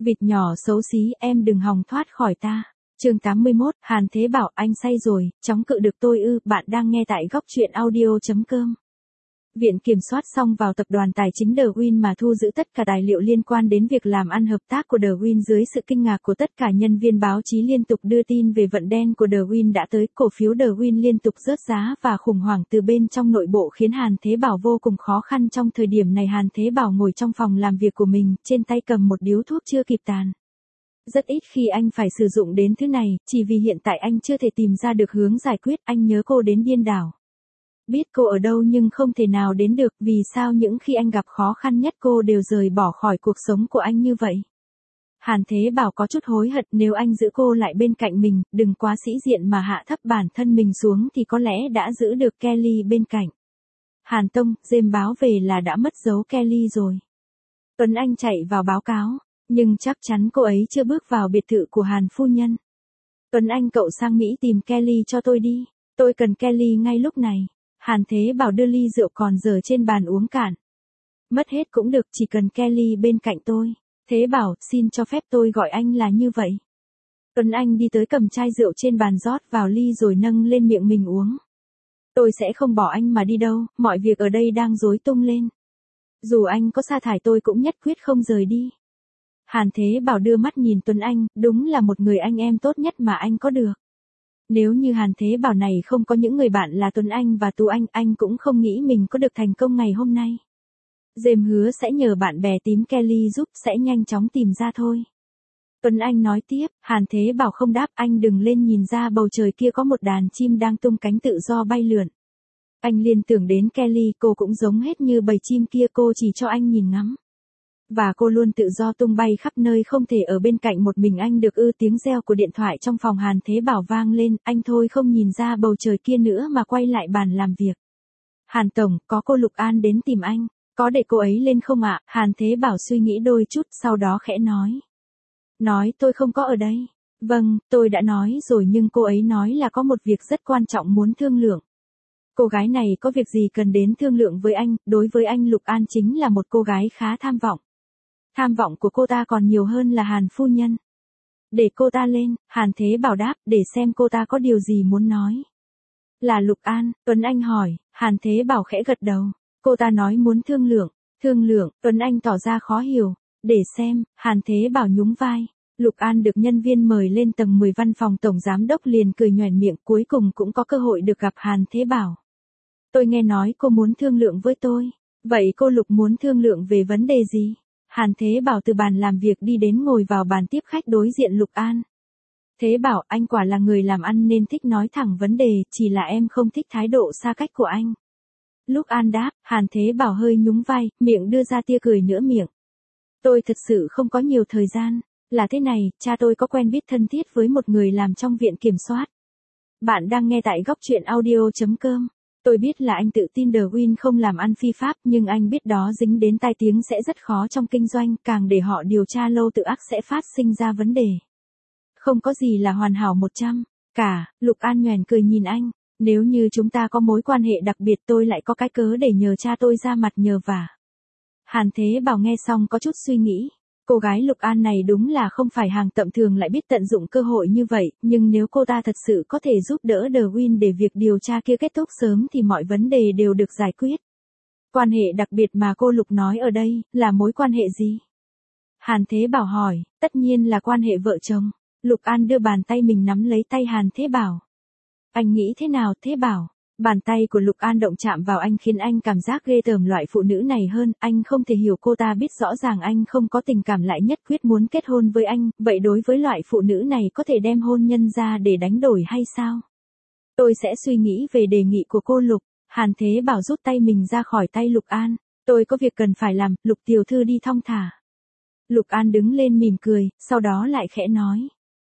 Vịt nhỏ xấu xí, em đừng hòng thoát khỏi ta. Chương 81, Hàn Thế Bảo, anh say rồi, chống cự được tôi ư? Bạn đang nghe tại góc truyện audio.com. Viện Kiểm soát xong vào tập đoàn tài chính The Win mà thu giữ tất cả tài liệu liên quan đến việc làm ăn hợp tác của The Win. Dưới sự kinh ngạc của tất cả nhân viên báo chí liên tục đưa tin về vận đen của The Win đã tới, cổ phiếu The Win liên tục rớt giá và khủng hoảng từ bên trong nội bộ khiến Hàn Thế Bảo vô cùng khó khăn. Trong thời điểm này Hàn Thế Bảo ngồi trong phòng làm việc của mình, trên tay cầm một điếu thuốc chưa kịp tàn. Rất ít khi anh phải sử dụng đến thứ này, chỉ vì hiện tại anh chưa thể tìm ra được hướng giải quyết. Anh nhớ cô đến điên đảo. Biết cô ở đâu nhưng không thể nào đến được, vì sao những khi anh gặp khó khăn nhất cô đều rời bỏ khỏi cuộc sống của anh như vậy. Hàn Thế Bảo có chút hối hận, nếu anh giữ cô lại bên cạnh mình, đừng quá sĩ diện mà hạ thấp bản thân mình xuống thì có lẽ đã giữ được Kelly bên cạnh. Hàn Tông, James báo về là đã mất dấu Kelly rồi. Tuấn Anh chạy vào báo cáo, nhưng chắc chắn cô ấy chưa bước vào biệt thự của Hàn phu nhân. Tuấn Anh, cậu sang Mỹ tìm Kelly cho tôi đi, tôi cần Kelly ngay lúc này. Hàn Thế Bảo đưa ly rượu còn dở trên bàn uống cạn. Mất hết cũng được, chỉ cần Kelly bên cạnh tôi. Thế Bảo, xin cho phép tôi gọi anh là như vậy. Tuấn Anh đi tới cầm chai rượu trên bàn rót vào ly rồi nâng lên miệng mình uống. Tôi sẽ không bỏ anh mà đi đâu, mọi việc ở đây đang rối tung lên. Dù anh có sa thải tôi cũng nhất quyết không rời đi. Hàn Thế Bảo đưa mắt nhìn Tuấn Anh, đúng là một người anh em tốt nhất mà anh có được. Nếu như Hàn Thế Bảo này không có những người bạn là Tuấn Anh và Tú anh cũng không nghĩ mình có được thành công ngày hôm nay. James hứa sẽ nhờ bạn bè tím Kelly giúp, sẽ nhanh chóng tìm ra thôi. Tuấn Anh nói tiếp, Hàn Thế Bảo không đáp, anh đừng lên, nhìn ra bầu trời kia có một đàn chim đang tung cánh tự do bay lượn. Anh liên tưởng đến Kelly, cô cũng giống hết như bầy chim kia, cô chỉ cho anh nhìn ngắm. Và cô luôn tự do tung bay khắp nơi, không thể ở bên cạnh một mình anh được ư? Tiếng reo của điện thoại trong phòng Hàn Thế Bảo vang lên, anh thôi không nhìn ra bầu trời kia nữa mà quay lại bàn làm việc. Hàn Tổng, có cô Lục An đến tìm anh, có để cô ấy lên không ạ? Hàn Thế Bảo suy nghĩ đôi chút, sau đó khẽ nói. Nói tôi không có ở đây. Vâng, tôi đã nói rồi nhưng cô ấy nói là có một việc rất quan trọng muốn thương lượng. Cô gái này có việc gì cần đến thương lượng với anh? Đối với anh, Lục An chính là một cô gái khá tham vọng. Tham vọng của cô ta còn nhiều hơn là Hàn phu nhân. Để cô ta lên, Hàn Thế Bảo đáp, để xem cô ta có điều gì muốn nói. Là Lục An, Tuấn Anh hỏi. Hàn Thế Bảo khẽ gật đầu. Cô ta nói muốn thương lượng. Thương lượng, Tuấn Anh tỏ ra khó hiểu. Để xem, Hàn Thế Bảo nhún vai. Lục An được nhân viên mời lên tầng 10 văn phòng tổng giám đốc liền cười nhoẻn miệng, cuối cùng cũng có cơ hội được gặp Hàn Thế Bảo. Tôi nghe nói cô muốn thương lượng với tôi. Vậy cô Lục muốn thương lượng về vấn đề gì? Hàn Thế Bảo từ bàn làm việc đi đến ngồi vào bàn tiếp khách đối diện Lục An. Thế Bảo, anh quả là người làm ăn nên thích nói thẳng vấn đề, chỉ là em không thích thái độ xa cách của anh. Lục An đáp. Hàn Thế Bảo hơi nhún vai, miệng đưa ra tia cười nửa miệng. Tôi thật sự không có nhiều thời gian. Là thế này, cha tôi có quen biết thân thiết với một người làm trong viện kiểm soát. Bạn đang nghe tại góc truyện audio.com. Tôi biết là anh tự tin The Win không làm ăn phi pháp, nhưng anh biết đó dính đến tai tiếng sẽ rất khó trong kinh doanh, càng để họ điều tra lâu tự ác sẽ phát sinh ra vấn đề. Không có gì là hoàn hảo 100 cả. Lục An nhoẻn cười nhìn anh. Nếu như chúng ta có mối quan hệ đặc biệt tôi lại có cái cớ để nhờ cha tôi ra mặt nhờ vả. Hàn Thế Bảo nghe xong có chút suy nghĩ. Cô gái Lục An này đúng là không phải hàng tầm thường, lại biết tận dụng cơ hội như vậy, nhưng nếu cô ta thật sự có thể giúp đỡ The Win để việc điều tra kia kết thúc sớm thì mọi vấn đề đều được giải quyết. Quan hệ đặc biệt mà cô Lục nói ở đây, là mối quan hệ gì? Hàn Thế Bảo hỏi. Tất nhiên là quan hệ vợ chồng. Lục An đưa bàn tay mình nắm lấy tay Hàn Thế Bảo. Anh nghĩ thế nào, Thế Bảo? Bàn tay của Lục An động chạm vào anh khiến anh cảm giác ghê tởm loại phụ nữ này hơn, anh không thể hiểu cô ta biết rõ ràng anh không có tình cảm lại nhất quyết muốn kết hôn với anh, vậy đối với loại phụ nữ này có thể đem hôn nhân ra để đánh đổi hay sao? Tôi sẽ suy nghĩ về đề nghị của cô Lục. Hàn Thế Bảo rút tay mình ra khỏi tay Lục An. Tôi có việc cần phải làm, Lục tiểu thư đi thong thả. Lục An đứng lên mỉm cười, sau đó lại khẽ nói.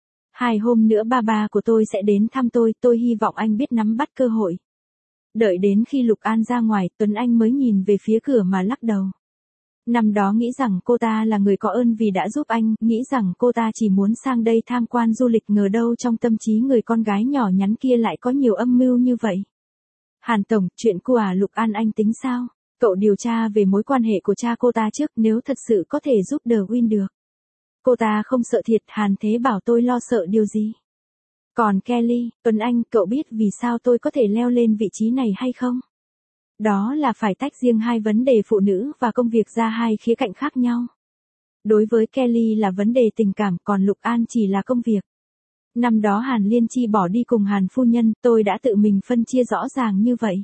2 hôm nữa ba của tôi sẽ đến thăm tôi hy vọng anh biết nắm bắt cơ hội. Đợi đến khi Lục An ra ngoài, Tuấn Anh mới nhìn về phía cửa mà lắc đầu. Năm đó nghĩ rằng cô ta là người có ơn vì đã giúp anh, nghĩ rằng cô ta chỉ muốn sang đây tham quan du lịch, ngờ đâu trong tâm trí người con gái nhỏ nhắn kia lại có nhiều âm mưu như vậy. Hàn Tổng, chuyện của Lục An anh tính sao? Cậu điều tra về mối quan hệ của cha cô ta trước, nếu thật sự có thể giúp The Win được. Cô ta không sợ thiệt, Hàn Thế Bảo tôi lo sợ điều gì. Còn Kelly, Tuấn Anh, cậu biết vì sao tôi có thể leo lên vị trí này hay không? Đó là phải tách riêng hai vấn đề phụ nữ và công việc ra hai khía cạnh khác nhau. Đối với Kelly là vấn đề tình cảm, còn Lục An chỉ là công việc. Năm đó Hàn Liên Chi bỏ đi cùng Hàn phu nhân, tôi đã tự mình phân chia rõ ràng như vậy.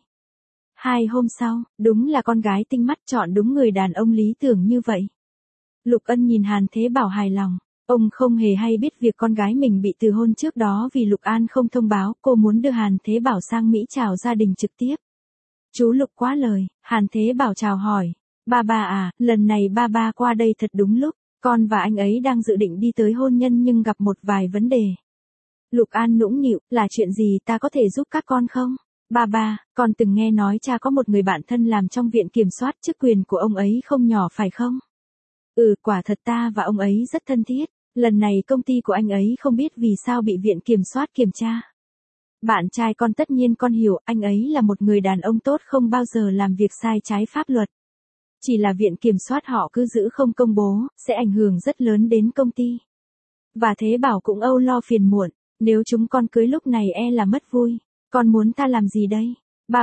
2 hôm sau, đúng là con gái tinh mắt chọn đúng người đàn ông lý tưởng như vậy. Lục Ân nhìn Hàn Thế Bảo hài lòng. Ông không hề hay biết việc con gái mình bị từ hôn trước đó vì Lục An không thông báo, cô muốn đưa Hàn Thế Bảo sang Mỹ chào gia đình trực tiếp. Chú Lục quá lời, Hàn Thế Bảo chào hỏi. Ba à, lần này ba qua đây thật đúng lúc, con và anh ấy đang dự định đi tới hôn nhân nhưng gặp một vài vấn đề. Lục An nũng nịu, là chuyện gì, ta có thể giúp các con không? Ba, con từng nghe nói cha có một người bạn thân làm trong viện kiểm soát, chức quyền của ông ấy không nhỏ phải không? Quả thật ta và ông ấy rất thân thiết. Lần này công ty của anh ấy không biết vì sao bị viện kiểm soát kiểm tra. Bạn trai con tất nhiên con hiểu, anh ấy là một người đàn ông tốt không bao giờ làm việc sai trái pháp luật. Chỉ là viện kiểm soát họ cứ giữ không công bố, sẽ ảnh hưởng rất lớn đến công ty. Và Thế Bảo cũng âu lo phiền muộn, nếu chúng con cưới lúc này e là mất vui. Con muốn ta làm gì đây?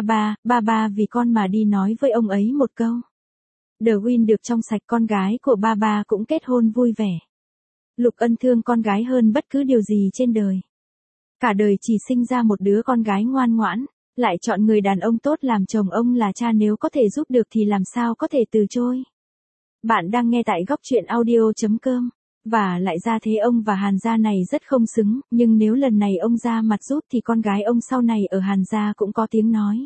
Ba vì con mà đi nói với ông ấy một câu. Derwin được trong sạch, con gái của ba cũng kết hôn vui vẻ. Lục Ân thương con gái hơn bất cứ điều gì trên đời. Cả đời chỉ sinh ra một đứa con gái ngoan ngoãn, lại chọn người đàn ông tốt làm chồng, ông là cha nếu có thể giúp được thì làm sao có thể từ chối. Bạn đang nghe tại góc truyện audio.com. Và lại ra thế ông và Hàn gia này rất không xứng, nhưng nếu lần này ông ra mặt giúp thì con gái ông sau này ở Hàn gia cũng có tiếng nói.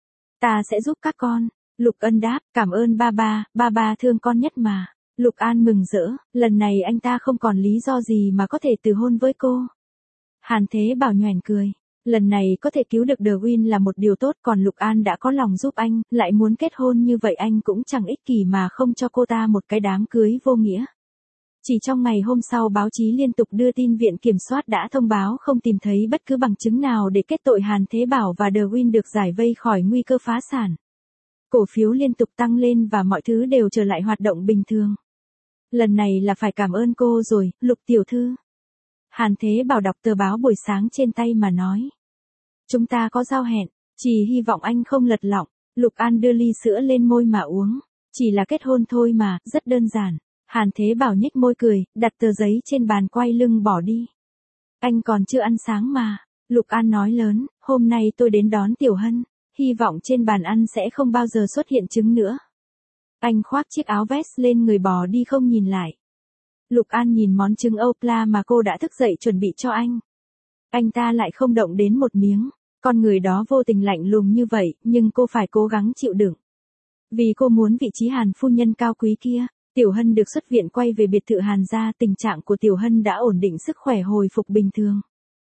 Ta sẽ giúp các con. Lục Ân đáp, cảm ơn ba thương con nhất mà. Lục An mừng rỡ, lần này anh ta không còn lý do gì mà có thể từ hôn với cô. Hàn Thế Bảo nhoẻn cười, lần này có thể cứu được Derwin là một điều tốt, còn Lục An đã có lòng giúp anh, lại muốn kết hôn như vậy anh cũng chẳng ích kỷ mà không cho cô ta một cái đám cưới vô nghĩa. Chỉ trong ngày hôm sau báo chí liên tục đưa tin viện kiểm soát đã thông báo không tìm thấy bất cứ bằng chứng nào để kết tội Hàn Thế Bảo và Derwin được giải vây khỏi nguy cơ phá sản. Cổ phiếu liên tục tăng lên và mọi thứ đều trở lại hoạt động bình thường. Lần này là phải cảm ơn cô rồi, Lục tiểu thư. Hàn Thế Bảo đọc tờ báo buổi sáng trên tay mà nói. Chúng ta có giao hẹn, chỉ hy vọng anh không lật lọng. Lục An đưa ly sữa lên môi mà uống. Chỉ là kết hôn thôi mà, rất đơn giản. Hàn Thế Bảo nhếch môi cười, đặt tờ giấy trên bàn quay lưng bỏ đi. Anh còn chưa ăn sáng mà. Lục An nói lớn, hôm nay tôi đến đón Tiểu Hân. Hy vọng trên bàn ăn sẽ không bao giờ xuất hiện trứng nữa. Anh khoác chiếc áo vest lên người bỏ đi không nhìn lại. Lục An nhìn món trứng Opla mà cô đã thức dậy chuẩn bị cho anh. Anh ta lại không động đến một miếng. Con người đó vô tình lạnh lùng như vậy, nhưng cô phải cố gắng chịu đựng. Vì cô muốn vị trí Hàn phu nhân cao quý kia, Tiểu Hân được xuất viện quay về biệt thự Hàn gia, tình trạng của Tiểu Hân đã ổn định, sức khỏe hồi phục bình thường.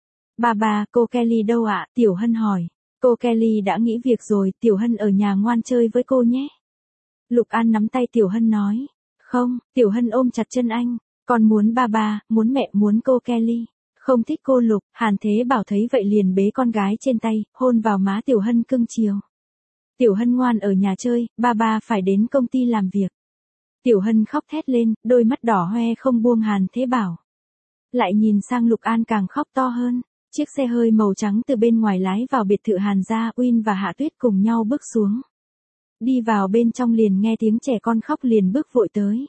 Ba, cô Kelly đâu ạ? Tiểu Hân hỏi. Cô Kelly đã nghỉ việc rồi, Tiểu Hân ở nhà ngoan chơi với cô nhé. Lục An nắm tay Tiểu Hân nói. Không, Tiểu Hân ôm chặt chân anh. Con muốn ba, muốn mẹ, muốn cô Kelly. Không thích cô Lục. Hàn Thế Bảo thấy vậy liền bế con gái trên tay, hôn vào má Tiểu Hân cưng chiều. Tiểu Hân ngoan ở nhà chơi, ba phải đến công ty làm việc. Tiểu Hân khóc thét lên, đôi mắt đỏ hoe không buông Hàn Thế Bảo. Lại nhìn sang Lục An càng khóc to hơn. Chiếc xe hơi màu trắng từ bên ngoài lái vào biệt thự Hàn gia, Uyên và Hạ Tuyết cùng nhau bước xuống. Đi vào bên trong liền nghe tiếng trẻ con khóc liền bước vội tới.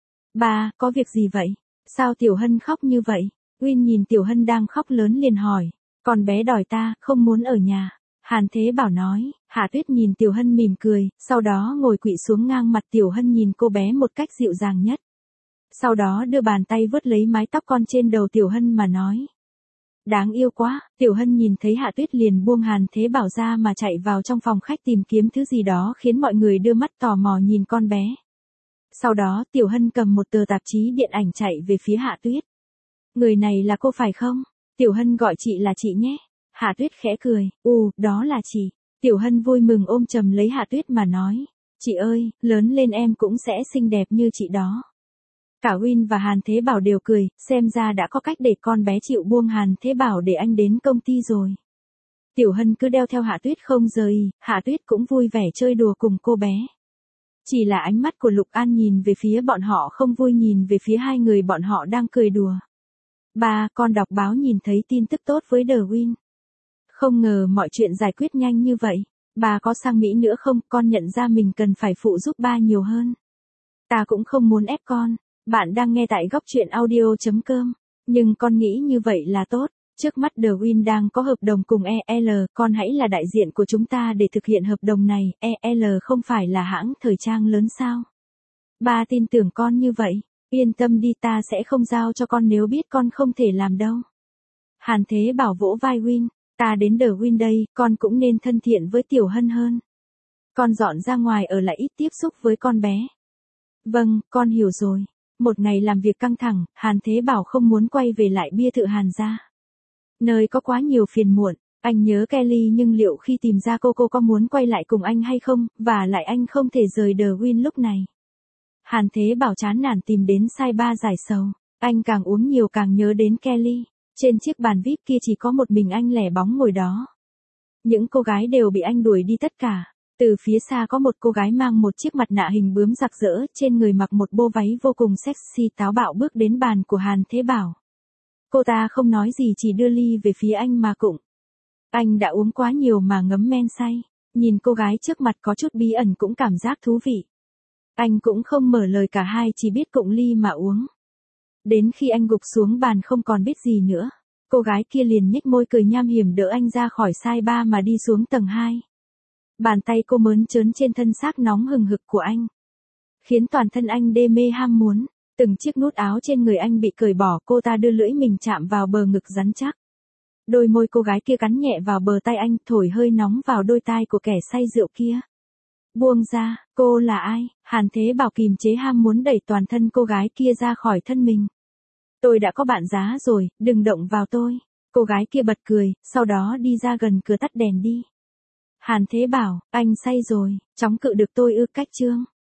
Ba, có việc gì vậy? Sao Tiểu Hân khóc như vậy? Uyên nhìn Tiểu Hân đang khóc lớn liền hỏi. Con bé đòi ta, không muốn ở nhà. Hàn Thế Bảo nói. Hạ Tuyết nhìn Tiểu Hân mỉm cười, sau đó ngồi quỵ xuống ngang mặt Tiểu Hân nhìn cô bé một cách dịu dàng nhất. Sau đó đưa bàn tay vuốt lấy mái tóc con trên đầu Tiểu Hân mà nói. Đáng yêu quá. Tiểu Hân nhìn thấy Hạ Tuyết liền buông Hàn Thế Bảo ra mà chạy vào trong phòng khách tìm kiếm thứ gì đó khiến mọi người đưa mắt tò mò nhìn con bé. Sau đó Tiểu Hân cầm một tờ tạp chí điện ảnh chạy về phía Hạ Tuyết. Người này là cô phải không? Tiểu Hân gọi chị là chị nhé. Hạ Tuyết khẽ cười. Đó là chị. Tiểu Hân vui mừng ôm chầm lấy Hạ Tuyết mà nói. Chị ơi, lớn lên em cũng sẽ xinh đẹp như chị đó. Cả Uyên và Hàn Thế Bảo đều cười, xem ra đã có cách để con bé chịu buông Hàn Thế Bảo để anh đến công ty rồi. Tiểu Hân cứ đeo theo Hạ Tuyết không rời, Hạ Tuyết cũng vui vẻ chơi đùa cùng cô bé. Chỉ là ánh mắt của Lục An nhìn về phía bọn họ không vui, nhìn về phía hai người bọn họ đang cười đùa. Ba, con đọc báo nhìn thấy tin tức tốt với The Win. Không ngờ mọi chuyện giải quyết nhanh như vậy. Bà có sang Mỹ nữa không? Con nhận ra mình cần phải phụ giúp ba nhiều hơn. Ta cũng không muốn ép con. Bạn đang nghe tại góc truyện audio.com. Nhưng con nghĩ như vậy là tốt. Trước mắt The Win đang có hợp đồng cùng EL, con hãy là đại diện của chúng ta để thực hiện hợp đồng này. EL không phải là hãng thời trang lớn sao? Ba tin tưởng con như vậy. Yên tâm đi, ta sẽ không giao cho con nếu biết con không thể làm đâu. Hàn Thế Bảo vỗ vai Win. Ta đến The Win đây, con cũng nên thân thiện với Tiểu Hân hơn. Con dọn ra ngoài ở lại ít tiếp xúc với con bé. Vâng, con hiểu rồi. Một ngày làm việc căng thẳng, Hàn Thế Bảo không muốn quay về lại biệt thự Hàn gia. Nơi có quá nhiều phiền muộn, anh nhớ Kelly nhưng liệu khi tìm ra cô có muốn quay lại cùng anh hay không, và lại anh không thể rời The Win lúc này. Hàn Thế Bảo chán nản tìm đến sai ba giải sầu, anh càng uống nhiều càng nhớ đến Kelly. Trên chiếc bàn VIP kia chỉ có một mình anh lẻ bóng ngồi đó. Những cô gái đều bị anh đuổi đi tất cả. Từ phía xa có một cô gái mang một chiếc mặt nạ hình bướm rực rỡ, trên người mặc một bộ váy vô cùng sexy táo bạo bước đến bàn của Hàn Thế Bảo. Cô ta không nói gì chỉ đưa ly về phía anh mà cụng. Anh đã uống quá nhiều mà ngấm men say. Nhìn cô gái trước mặt có chút bí ẩn cũng cảm giác thú vị. Anh cũng không mở lời, cả hai chỉ biết cụng ly mà uống. Đến khi anh gục xuống bàn không còn biết gì nữa, cô gái kia liền nhếch môi cười nham hiểm đỡ anh ra khỏi sai ba mà đi xuống tầng 2. Bàn tay cô mớn trớn trên thân xác nóng hừng hực của anh, khiến toàn thân anh đê mê ham muốn. Từng chiếc nút áo trên người anh bị cởi bỏ, cô ta đưa lưỡi mình chạm vào bờ ngực rắn chắc. Đôi môi cô gái kia cắn nhẹ vào bờ tay anh, thổi hơi nóng vào đôi tai của kẻ say rượu kia. Buông ra, cô là ai? Hàn Thế Bảo kìm chế ham muốn đẩy toàn thân cô gái kia ra khỏi thân mình. Tôi đã có bạn giá rồi, đừng động vào tôi. Cô gái kia bật cười, sau đó đi ra gần cửa tắt đèn đi. Hàn Thế Bảo, anh say rồi, chống cự được tôi ư? Cách chương